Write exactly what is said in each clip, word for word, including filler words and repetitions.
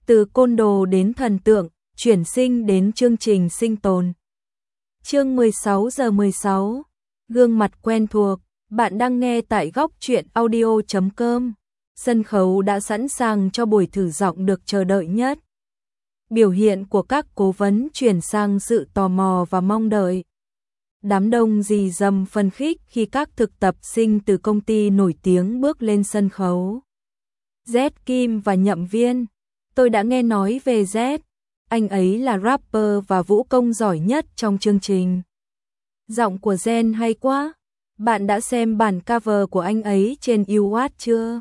Từ côn đồ đến thần tượng, chuyển sinh đến chương trình sinh tồn. Chương mười sáu giờ mười sáu. Gương mặt quen thuộc, bạn đang nghe tại góc truyện audio chấm com. Sân khấu đã sẵn sàng cho buổi thử giọng được chờ đợi nhất. Biểu hiện của các cố vấn chuyển sang sự tò mò và mong đợi. Đám đông rì rầm phấn khích khi các thực tập sinh từ công ty nổi tiếng bước lên sân khấu. Z Kim và Nhậm Viên. Tôi đã nghe nói về Z. Anh ấy là rapper và vũ công giỏi nhất trong chương trình. Giọng của Gen hay quá. Bạn đã xem bản cover của anh ấy trên YouWatch chưa?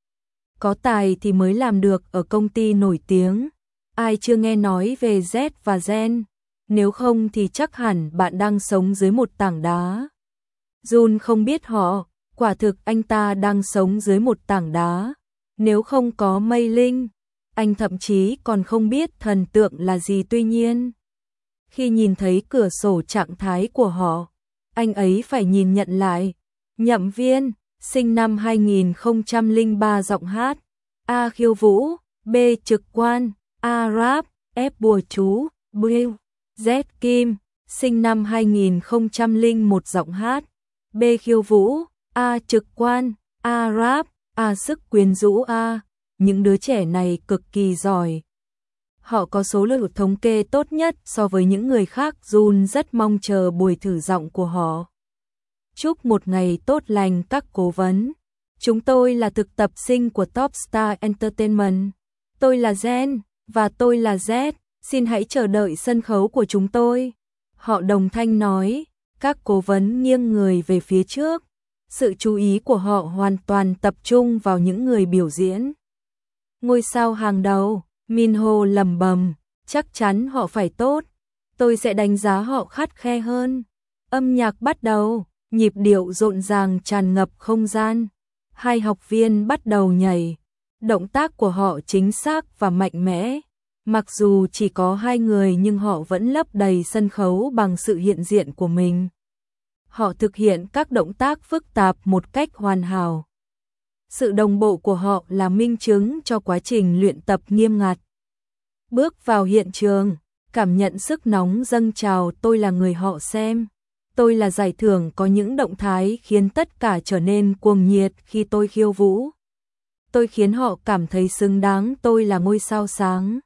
Có tài thì mới làm được ở công ty nổi tiếng. Ai chưa nghe nói về Z và Gen? Nếu không thì chắc hẳn bạn đang sống dưới một tảng đá. Jun không biết họ, quả thực anh ta đang sống dưới một tảng đá. Nếu không có Mây Linh, anh thậm chí còn không biết thần tượng là gì. Tuy nhiên, khi nhìn thấy cửa sổ trạng thái của họ, anh ấy phải nhìn nhận lại. Nhậm Viên, sinh năm hai nghìn không trăm lẻ ba, giọng hát A. Khiêu vũ, B. Trực quan, A. Rap, F. Bùa chú, Bill. Z Kim, sinh năm hai nghìn không trăm lẻ một, giọng hát, B. Khiêu vũ, A. Trực quan, A. Rap, A. Sức quyến rũ. A. Những đứa trẻ này cực kỳ giỏi. Họ có số lượng thống kê tốt nhất so với những người khác. Jun rất mong chờ buổi thử giọng của họ. Chúc một ngày tốt lành các cố vấn. Chúng tôi là thực tập sinh của Topstar Entertainment. Tôi là Gen, và tôi là Z. Xin hãy chờ đợi sân khấu của chúng tôi. Họ đồng thanh nói. Các cố vấn nghiêng người về phía trước. Sự chú ý của họ hoàn toàn tập trung vào những người biểu diễn. Ngôi sao hàng đầu, Minho lẩm bẩm, chắc chắn họ phải tốt. Tôi sẽ đánh giá họ khắt khe hơn. Âm nhạc bắt đầu, nhịp điệu rộn ràng tràn ngập không gian. Hai học viên bắt đầu nhảy. Động tác của họ chính xác và mạnh mẽ. Mặc dù chỉ có hai người nhưng họ vẫn lấp đầy sân khấu bằng sự hiện diện của mình. Họ thực hiện các động tác phức tạp một cách hoàn hảo. Sự đồng bộ của họ là minh chứng cho quá trình luyện tập nghiêm ngặt. Bước vào hiện trường, cảm nhận sức nóng dâng trào. Tôi là người họ xem. Tôi là giải thưởng có những động thái khiến tất cả trở nên cuồng nhiệt khi tôi khiêu vũ. Tôi khiến họ cảm thấy xứng đáng. Tôi là ngôi sao sáng.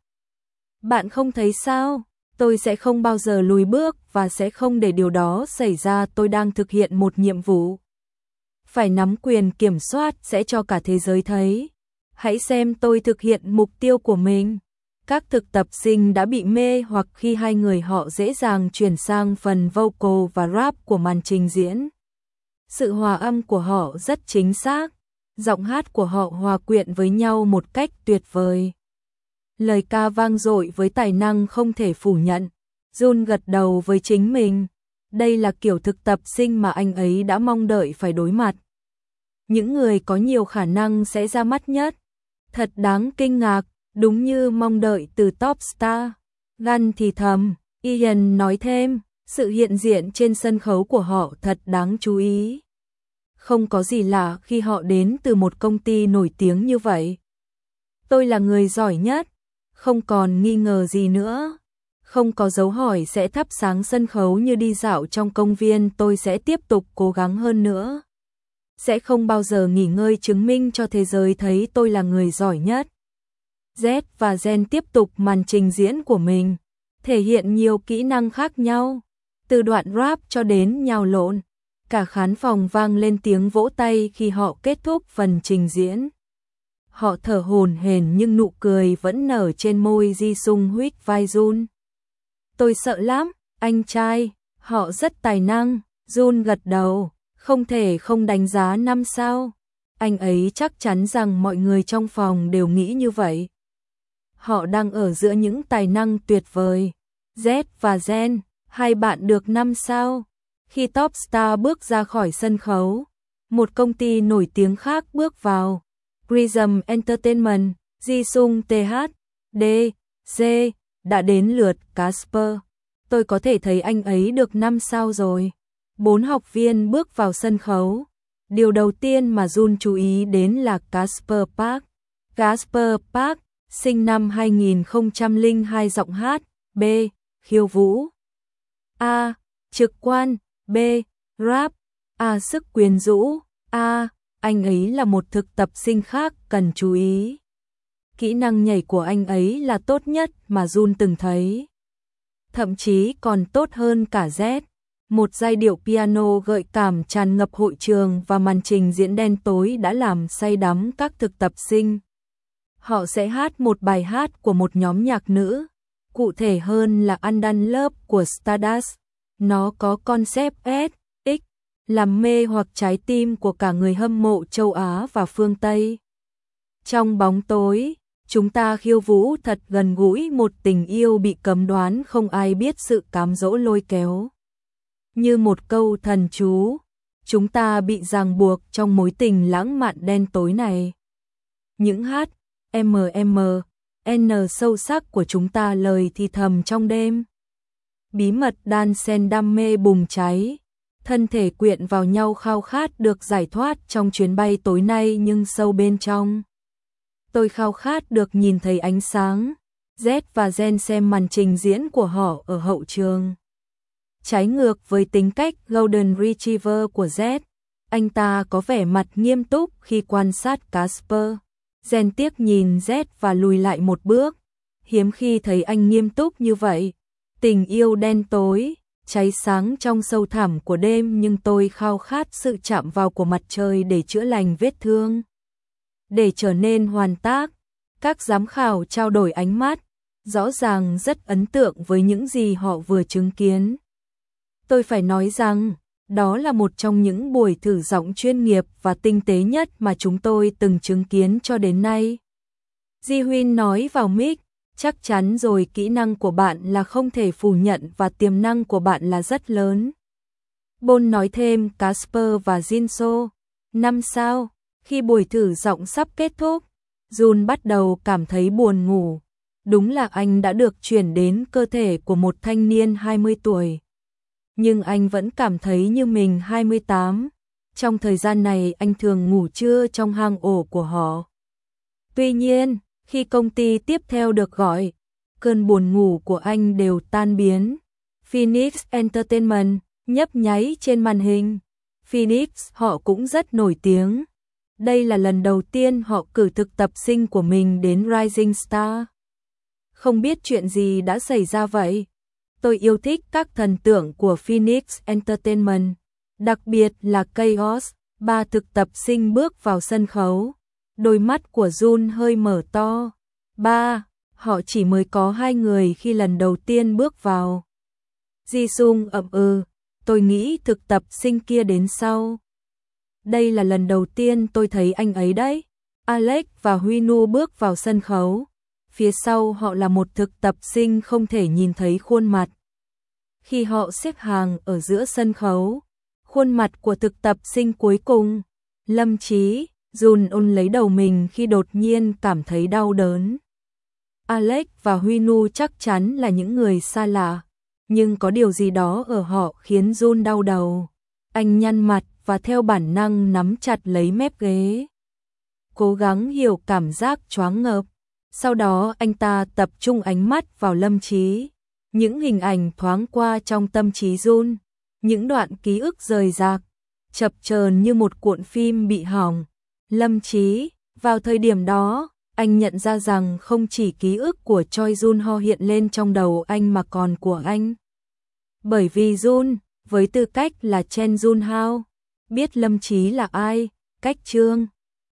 Bạn không thấy sao? Tôi sẽ không bao giờ lùi bước và sẽ không để điều đó xảy ra. Tôi đang thực hiện một nhiệm vụ. Phải nắm quyền kiểm soát sẽ cho cả thế giới thấy. Hãy xem tôi thực hiện mục tiêu của mình. Các thực tập sinh đã bị mê hoặc khi hai người họ dễ dàng chuyển sang phần vocal và rap của màn trình diễn. Sự hòa âm của họ rất chính xác. Giọng hát của họ hòa quyện với nhau một cách tuyệt vời. Lời ca vang dội với tài năng không thể phủ nhận. Jun gật đầu với chính mình. Đây là kiểu thực tập sinh mà anh ấy đã mong đợi phải đối mặt. Những người có nhiều khả năng sẽ ra mắt nhất. Thật đáng kinh ngạc, đúng như mong đợi từ Topstar. Gan thì thầm, Ian nói thêm, sự hiện diện trên sân khấu của họ thật đáng chú ý. Không có gì lạ khi họ đến từ một công ty nổi tiếng như vậy. Tôi là người giỏi nhất. Không còn nghi ngờ gì nữa. Không có dấu hỏi sẽ thắp sáng sân khấu như đi dạo trong công viên. Tôi sẽ tiếp tục cố gắng hơn nữa. Sẽ không bao giờ nghỉ ngơi chứng minh cho thế giới thấy tôi là người giỏi nhất. Z và Gen tiếp tục màn trình diễn của mình. Thể hiện nhiều kỹ năng khác nhau. Từ đoạn rap cho đến nhào lộn. Cả khán phòng vang lên tiếng vỗ tay khi họ kết thúc phần trình diễn. Họ thở hổn hển nhưng nụ cười vẫn nở trên môi. Ji Sung huýt vai Jun. Tôi sợ lắm, anh trai, họ rất tài năng. Jun gật đầu, không thể không đánh giá năm sao. Anh ấy chắc chắn rằng mọi người trong phòng đều nghĩ như vậy. Họ đang ở giữa những tài năng tuyệt vời. Z và Gen, hai bạn được năm sao. Khi Topstar bước ra khỏi sân khấu, một công ty nổi tiếng khác bước vào. Prism Entertainment, Ji Sung T H D G đã đến lượt Casper. Tôi có thể thấy anh ấy được năm sao rồi. Bốn học viên bước vào sân khấu. Điều đầu tiên mà Jun chú ý đến là Casper Park. Casper Park, sinh năm hai nghìn không trăm lẻ hai giọng hát, B. khiêu vũ, A. trực quan, B. rap, A. sức quyến rũ, A. anh ấy là một thực tập sinh khác cần chú ý. Kỹ năng nhảy của anh ấy là tốt nhất mà Jun từng thấy. Thậm chí còn tốt hơn cả Z. Một giai điệu piano gợi cảm tràn ngập hội trường và màn trình diễn đen tối đã làm say đắm các thực tập sinh. Họ sẽ hát một bài hát của một nhóm nhạc nữ, cụ thể hơn là Undone Love của Stardust. Nó có concept S, X, làm mê hoặc trái tim của cả người hâm mộ châu Á và phương Tây. Trong bóng tối, chúng ta khiêu vũ thật gần gũi một tình yêu bị cấm đoán, không ai biết sự cám dỗ lôi kéo. Như một câu thần chú, chúng ta bị ràng buộc trong mối tình lãng mạn đen tối này. Những hát M M N sâu sắc của chúng ta lời thì thầm trong đêm. Bí mật đan xen đam mê bùng cháy, thân thể quyện vào nhau khao khát được giải thoát trong chuyến bay tối nay, nhưng sâu bên trong tôi khao khát được nhìn thấy ánh sáng. Z và Gen xem màn trình diễn của họ ở hậu trường. Trái ngược với tính cách Golden Retriever của Z, anh ta có vẻ mặt nghiêm túc khi quan sát Casper. Gen tiếc nhìn Z và lùi lại một bước. Hiếm khi thấy anh nghiêm túc như vậy. Tình yêu đen tối, cháy sáng trong sâu thẳm của đêm, nhưng tôi khao khát sự chạm vào của mặt trời để chữa lành vết thương. Để trở nên hoàn tác, các giám khảo trao đổi ánh mắt, rõ ràng rất ấn tượng với những gì họ vừa chứng kiến. Tôi phải nói rằng, đó là một trong những buổi thử giọng chuyên nghiệp và tinh tế nhất mà chúng tôi từng chứng kiến cho đến nay. Ji Huyên nói vào mic, chắc chắn rồi, kỹ năng của bạn là không thể phủ nhận và tiềm năng của bạn là rất lớn. Bon nói thêm Casper và Jinso. Năm sao, khi buổi thử giọng sắp kết thúc, Jun bắt đầu cảm thấy buồn ngủ. Đúng là anh đã được chuyển đến cơ thể của một thanh niên hai mươi tuổi. Nhưng anh vẫn cảm thấy như mình hai mươi tám. Trong thời gian này anh thường ngủ trưa trong hang ổ của họ. Tuy nhiên, khi công ty tiếp theo được gọi, cơn buồn ngủ của anh đều tan biến. Phoenix Entertainment nhấp nháy trên màn hình. Phoenix họ cũng rất nổi tiếng. Đây là lần đầu tiên họ cử thực tập sinh của mình đến Rising Star. Không biết chuyện gì đã xảy ra vậy. Tôi yêu thích các thần tượng của Phoenix Entertainment, đặc biệt là Chaos. Ba thực tập sinh bước vào sân khấu. Đôi mắt của Jun hơi mở to. Ba, họ chỉ mới có hai người khi lần đầu tiên bước vào. Jisung ậm ừ, tôi nghĩ thực tập sinh kia đến sau. Đây là lần đầu tiên tôi thấy anh ấy đấy. Alex và Huinu bước vào sân khấu. Phía sau họ là một thực tập sinh không thể nhìn thấy khuôn mặt. Khi họ xếp hàng ở giữa sân khấu, khuôn mặt của thực tập sinh cuối cùng, Lâm Chí, Jun ôn lấy đầu mình khi đột nhiên cảm thấy đau đớn. Alex và Huinu chắc chắn là những người xa lạ, nhưng có điều gì đó ở họ khiến Jun đau đầu. Anh nhăn mặt và theo bản năng nắm chặt lấy mép ghế, cố gắng hiểu cảm giác choáng ngợp. Sau đó anh ta tập trung ánh mắt vào Lâm Chí. Những hình ảnh thoáng qua trong tâm trí Jun, những đoạn ký ức rời rạc, chập chờn như một cuộn phim bị hỏng. Lâm Chí, vào thời điểm đó, anh nhận ra rằng không chỉ ký ức của Choi Jun Ho hiện lên trong đầu anh mà còn của anh. Bởi vì Jun, với tư cách là Chen Jun Hao, biết Lâm Chí là ai, cách Trương